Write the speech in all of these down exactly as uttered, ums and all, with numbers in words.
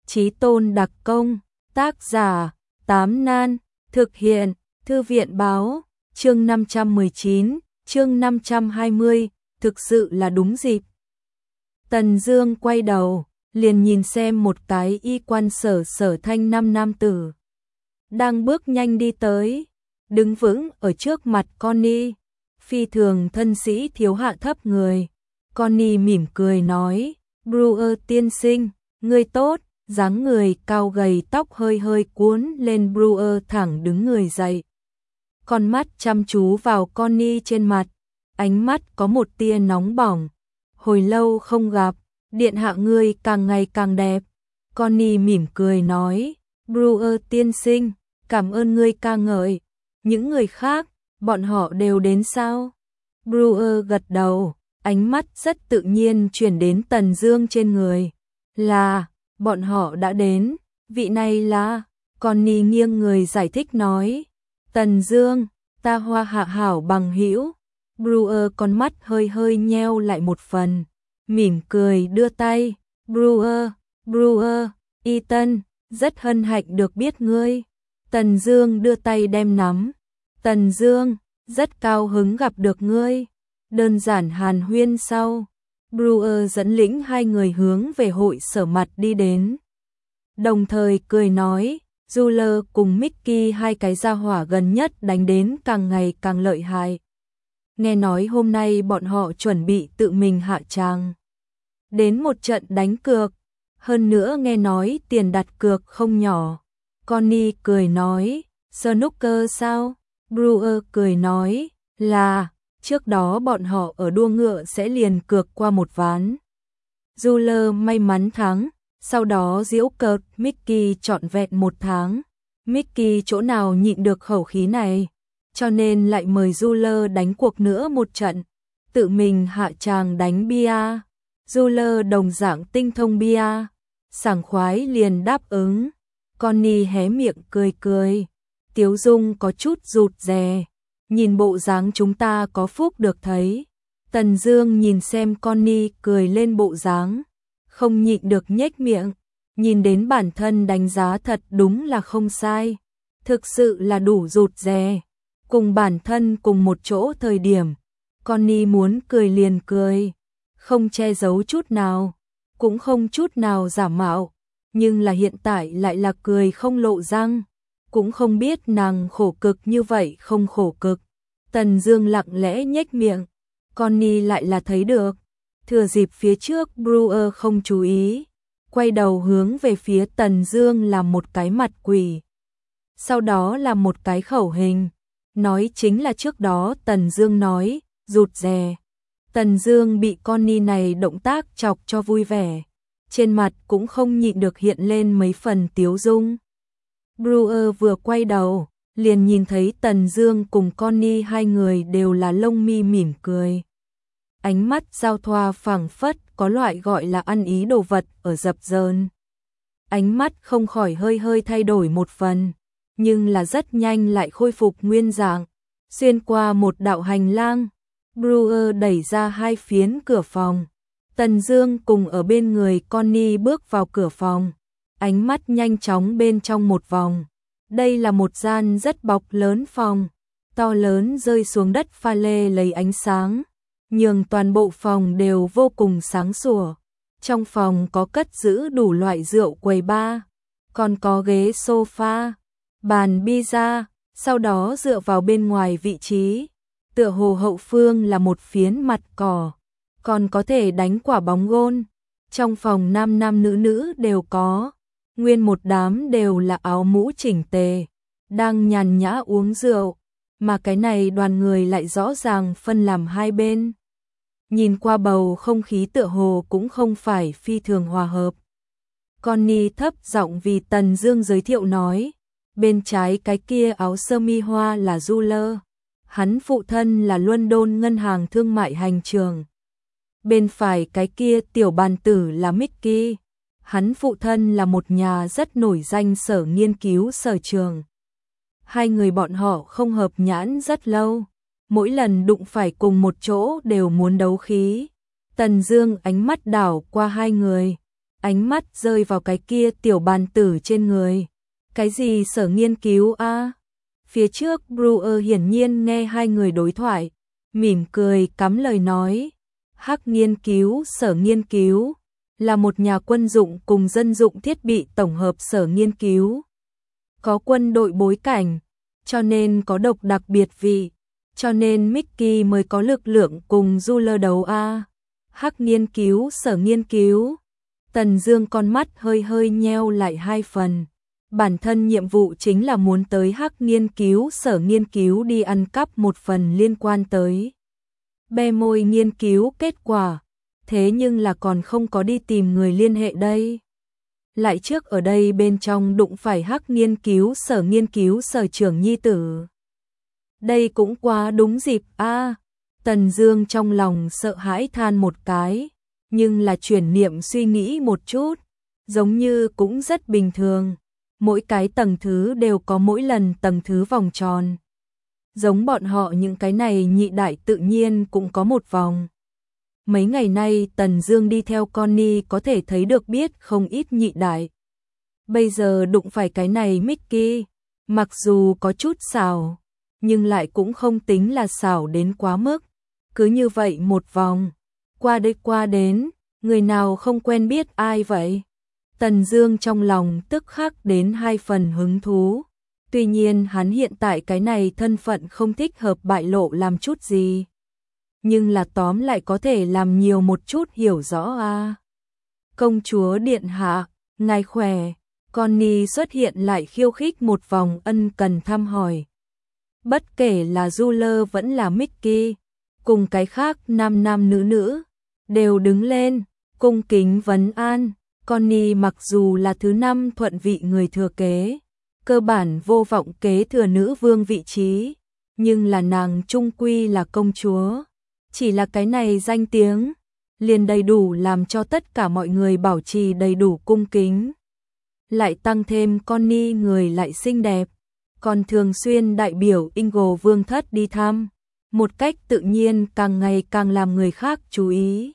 Chí tôn đặc công, tác giả, Tám Nan, thực hiện, Thư viện báo, chương năm trăm mười chín, chương năm trăm hai mươi, thực sự là đúng dịp. Tần Dương quay đầu, liền nhìn xem một cái y quan sở sở thanh năm nam tử. Đang bước nhanh đi tới, đứng vững ở trước mặt Connie, phi thường thân sĩ thiếu hạ thấp người. Connie mỉm cười nói, Brewer tiên sinh, ngươi tốt, dáng người cao gầy tóc hơi hơi cuốn lên. Brewer thẳng đứng người dậy. Con mắt chăm chú vào Connie trên mặt, ánh mắt có một tia nóng bỏng. Hồi lâu không gặp, điện hạ ngươi càng ngày càng đẹp. Connie mỉm cười nói, Brewer tiên sinh, cảm ơn ngươi ca ngợi. Những người khác, bọn họ đều đến sao? Brewer gật đầu, ánh mắt rất tự nhiên chuyển đến Tần Dương trên người. Là, bọn họ đã đến, vị này là... Connie nghiêng người giải thích nói, Tần Dương, ta Hoa Hạ hảo bằng hữu. Brewer con mắt hơi hơi nheo lại một phần, mỉm cười đưa tay, Brewer, Brewer, Ethan, rất hân hạnh được biết ngươi. Tần Dương đưa tay đem nắm. Tần Dương, rất cao hứng gặp được ngươi. Đơn giản hàn huyên sau, Brewer dẫn lĩnh hai người hướng về hội sở mặt đi đến. Đồng thời cười nói, Ruler cùng Mickey hai cái gia hỏa gần nhất đánh đến càng ngày càng lợi hại. Nghe nói hôm nay bọn họ chuẩn bị tự mình hạ tràng đến một trận đánh cược, hơn nữa nghe nói tiền đặt cược không nhỏ. Connie cười nói, snooker sao? Brewer cười nói, là, trước đó bọn họ ở đua ngựa sẽ liền cược qua một ván. Ruler may mắn thắng, sau đó giễu cợt Mickey trọn vẹn một tháng. Mickey chỗ nào nhịn được khẩu khí này, cho nên lại mời Ruler đánh cuộc nữa một trận, tự mình hạ tràng đánh bia. Ruler đồng dạng tinh thông bia, sảng khoái liền đáp ứng. Connie hé miệng cười cười, tiếu dung có chút rụt rè, nhìn bộ dáng chúng ta có phúc được thấy. Tần Dương nhìn xem Connie cười lên bộ dáng, không nhịn được nhếch miệng, nhìn đến bản thân đánh giá thật đúng là không sai, thực sự là đủ rụt rè. Cùng bản thân cùng một chỗ thời điểm, Connie muốn cười liền cười, không che giấu chút nào, cũng không chút nào giả mạo, nhưng là hiện tại lại là cười không lộ răng, cũng không biết nàng khổ cực như vậy không khổ cực. Tần Dương lặng lẽ nhếch miệng, Connie lại là thấy được. Thừa dịp phía trước Brewer không chú ý, quay đầu hướng về phía Tần Dương làm một cái mặt quỷ, sau đó là một cái khẩu hình, nói chính là trước đó Tần Dương nói, rụt rè. Tần Dương bị Connie này động tác chọc cho vui vẻ, trên mặt cũng không nhịn được hiện lên mấy phần tiếu dung. Brewer vừa quay đầu, liền nhìn thấy Tần Dương cùng Connie hai người đều là lông mi mỉm cười. Ánh mắt giao thoa phảng phất có loại gọi là ăn ý đồ vật ở dập dờn. Ánh mắt không khỏi hơi hơi thay đổi một phần, nhưng là rất nhanh lại khôi phục nguyên dạng. Xuyên qua một đạo hành lang, Brewer đẩy ra hai phiến cửa phòng. Tần Dương cùng ở bên người Connie bước vào cửa phòng, ánh mắt nhanh chóng bên trong một vòng. Đây là một gian rất bọc lớn phòng, to lớn rơi xuống đất pha lê lấy ánh sáng, nhường toàn bộ phòng đều vô cùng sáng sủa. Trong phòng có cất giữ đủ loại rượu quầy bar, còn có ghế sofa, bàn pizza, sau đó dựa vào bên ngoài vị trí, tựa hồ hậu phương là một phiến mặt cỏ, còn có thể đánh quả bóng gôn. Trong phòng nam nam nữ nữ đều có, nguyên một đám đều là áo mũ chỉnh tề, đang nhàn nhã uống rượu, mà cái này đoàn người lại rõ ràng phân làm hai bên. Nhìn qua bầu không khí tựa hồ cũng không phải phi thường hòa hợp. Connie thấp giọng vì Tần Dương giới thiệu nói, bên trái cái kia áo sơ mi hoa là Ruler, hắn phụ thân là London ngân hàng thương mại hành trường. Bên phải cái kia tiểu bàn tử là Mickey, hắn phụ thân là một nhà rất nổi danh sở nghiên cứu sở trường. Hai người bọn họ không hợp nhãn rất lâu, mỗi lần đụng phải cùng một chỗ đều muốn đấu khí. Tần Dương ánh mắt đảo qua hai người, ánh mắt rơi vào cái kia tiểu bàn tử trên người. Cái gì sở nghiên cứu a? À? Phía trước Brewer hiển nhiên nghe hai người đối thoại, mỉm cười cắm lời nói, Hắc nghiên cứu, sở nghiên cứu, là một nhà quân dụng cùng dân dụng thiết bị tổng hợp sở nghiên cứu. Có quân đội bối cảnh, cho nên có độc đặc biệt vị, cho nên Mickey mới có lực lượng cùng Zuller đấu a. Hắc nghiên cứu, sở nghiên cứu. Tần Dương con mắt hơi hơi nheo lại hai phần. Bản thân nhiệm vụ chính là muốn tới Hắc nghiên cứu, sở nghiên cứu đi ăn cắp một phần liên quan tới bê môi nghiên cứu kết quả, thế nhưng là còn không có đi tìm người liên hệ đây. Lại trước ở đây bên trong đụng phải Hắc nghiên cứu, sở nghiên cứu sở trưởng nhi tử. Đây cũng quá đúng dịp a. À, Tần Dương trong lòng sợ hãi than một cái, nhưng là chuyển niệm suy nghĩ một chút, giống như cũng rất bình thường. Mỗi cái tầng thứ đều có mỗi lần tầng thứ vòng tròn. Giống bọn họ những cái này nhị đại tự nhiên cũng có một vòng. Mấy ngày nay Tần Dương đi theo Connie có thể thấy được biết không ít nhị đại. Bây giờ đụng phải cái này Mickey, mặc dù có chút xảo, nhưng lại cũng không tính là xảo đến quá mức. Cứ như vậy một vòng, qua đây qua đến, người nào không quen biết ai vậy? Tần Dương trong lòng tức khắc đến hai phần hứng thú. Tuy nhiên hắn hiện tại cái này thân phận không thích hợp bại lộ làm chút gì. Nhưng là tóm lại có thể làm nhiều một chút hiểu rõ a. À. Công chúa điện hạ, ngài khỏe. Connie xuất hiện lại khiêu khích một vòng ân cần thăm hỏi. Bất kể là Zuller vẫn là Mickey, cùng cái khác nam nam nữ nữ, đều đứng lên, cung kính vấn an. Connie mặc dù là thứ năm thuận vị người thừa kế, cơ bản vô vọng kế thừa nữ vương vị trí, nhưng là nàng trung quy là công chúa. Chỉ là cái này danh tiếng, liền đầy đủ làm cho tất cả mọi người bảo trì đầy đủ cung kính. Lại tăng thêm Connie người lại xinh đẹp, còn thường xuyên đại biểu Ingle vương thất đi thăm, một cách tự nhiên càng ngày càng làm người khác chú ý.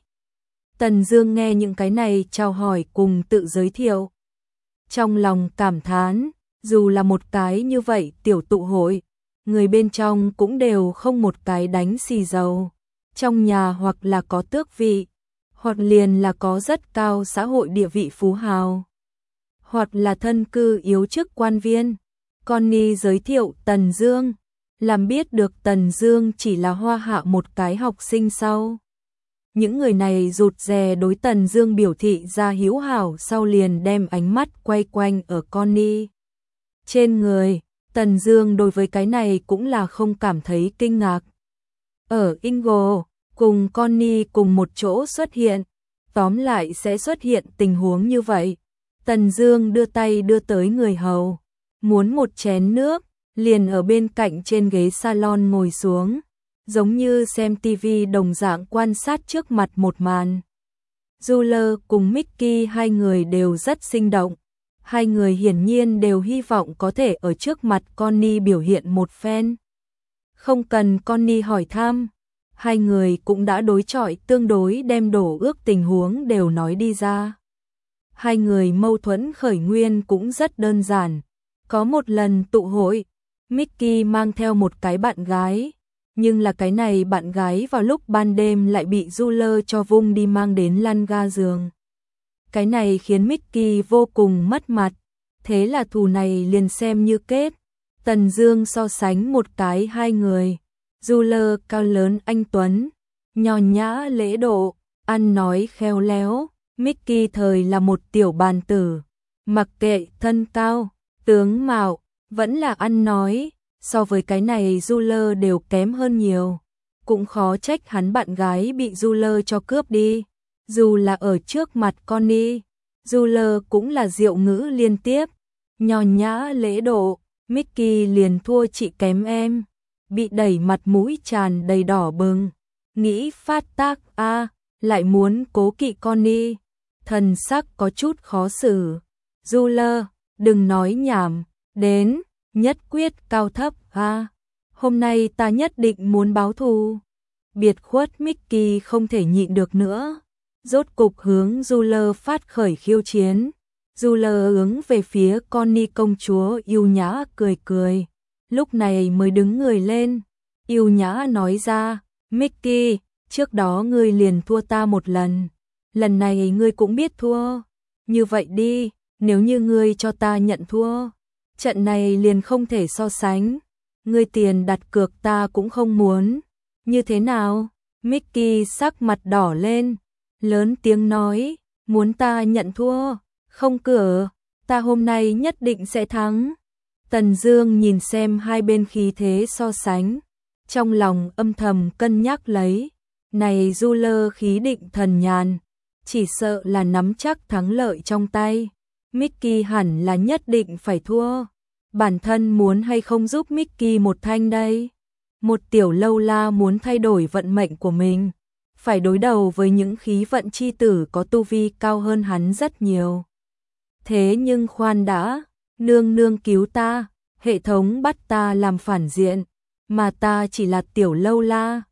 Tần Dương nghe những cái này chào hỏi cùng tự giới thiệu, trong lòng cảm thán, dù là một cái như vậy tiểu tụ hội, người bên trong cũng đều không một cái đánh xì dầu, trong nhà hoặc là có tước vị, hoặc liền là có rất cao xã hội địa vị phú hào, hoặc là thân cư yếu chức quan viên. Connie giới thiệu Tần Dương, làm biết được Tần Dương chỉ là Hoa Hạ một cái học sinh sau. Những người này rụt rè đối Tần Dương biểu thị ra hiếu hảo sau liền đem ánh mắt quay quanh ở Connie trên người. Tần Dương đối với cái này cũng là không cảm thấy kinh ngạc. Ở Ingle, cùng Connie cùng một chỗ xuất hiện, tóm lại sẽ xuất hiện tình huống như vậy. Tần Dương đưa tay đưa tới người hầu, muốn một chén nước, liền ở bên cạnh trên ghế salon ngồi xuống, giống như xem tivi đồng dạng quan sát trước mặt một màn. Zuller cùng Mickey hai người đều rất sinh động, hai người hiển nhiên đều hy vọng có thể ở trước mặt Connie biểu hiện một phen. Không cần Connie hỏi thăm, hai người cũng đã đối chọi tương đối đem đổ ước tình huống đều nói đi ra. Hai người mâu thuẫn khởi nguyên cũng rất đơn giản. Có một lần tụ hội, Mickey mang theo một cái bạn gái, nhưng là cái này bạn gái vào lúc ban đêm lại bị Zuller cho vung đi mang đến lăn ga giường. Cái này khiến Mickey vô cùng mất mặt, thế là thù này liền xem như kết. Tần Dương so sánh một cái hai người, Zuller cao lớn anh tuấn, nho nhã lễ độ, ăn nói khéo léo, Mickey thời là một tiểu bàn tử, mặc kệ thân cao, tướng mạo, vẫn là ăn nói, so với cái này Zuller đều kém hơn nhiều. Cũng khó trách hắn bạn gái bị Zuller cho cướp đi. Dù là ở trước mặt Connie, Zuller cũng là diệu ngữ liên tiếp, nho nhã lễ độ, Mickey liền thua chị kém em, bị đẩy mặt mũi tràn đầy đỏ bừng, nghĩ phát tác a, à, lại muốn cố kỵ Connie, thần sắc có chút khó xử. Zuller, đừng nói nhảm, đến, nhất quyết cao thấp a, à, hôm nay ta nhất định muốn báo thù. Biệt khuất Mickey không thể nhịn được nữa, rốt cục hướng Juler phát khởi khiêu chiến. Juler hướng về phía Connie công chúa yêu nhã cười cười, lúc này mới đứng người lên. Yêu nhã nói ra, Mickey, trước đó ngươi liền thua ta một lần, lần này ngươi cũng biết thua. Như vậy đi, nếu như ngươi cho ta nhận thua, trận này liền không thể so sánh. Ngươi tiền đặt cược ta cũng không muốn. Như thế nào? Mickey sắc mặt đỏ lên, lớn tiếng nói, muốn ta nhận thua? Không cửa, ta hôm nay nhất định sẽ thắng. Tần Dương nhìn xem hai bên khí thế so sánh, trong lòng âm thầm cân nhắc lấy, này Juler khí định thần nhàn, chỉ sợ là nắm chắc thắng lợi trong tay. Mickey hẳn là nhất định phải thua. Bản thân muốn hay không giúp Mickey một thanh đây? Một tiểu lâu la muốn thay đổi vận mệnh của mình, phải đối đầu với những khí vận chi tử có tu vi cao hơn hắn rất nhiều. Thế nhưng khoan đã, nương nương cứu ta, hệ thống bắt ta làm phản diện, mà ta chỉ là tiểu lâu la,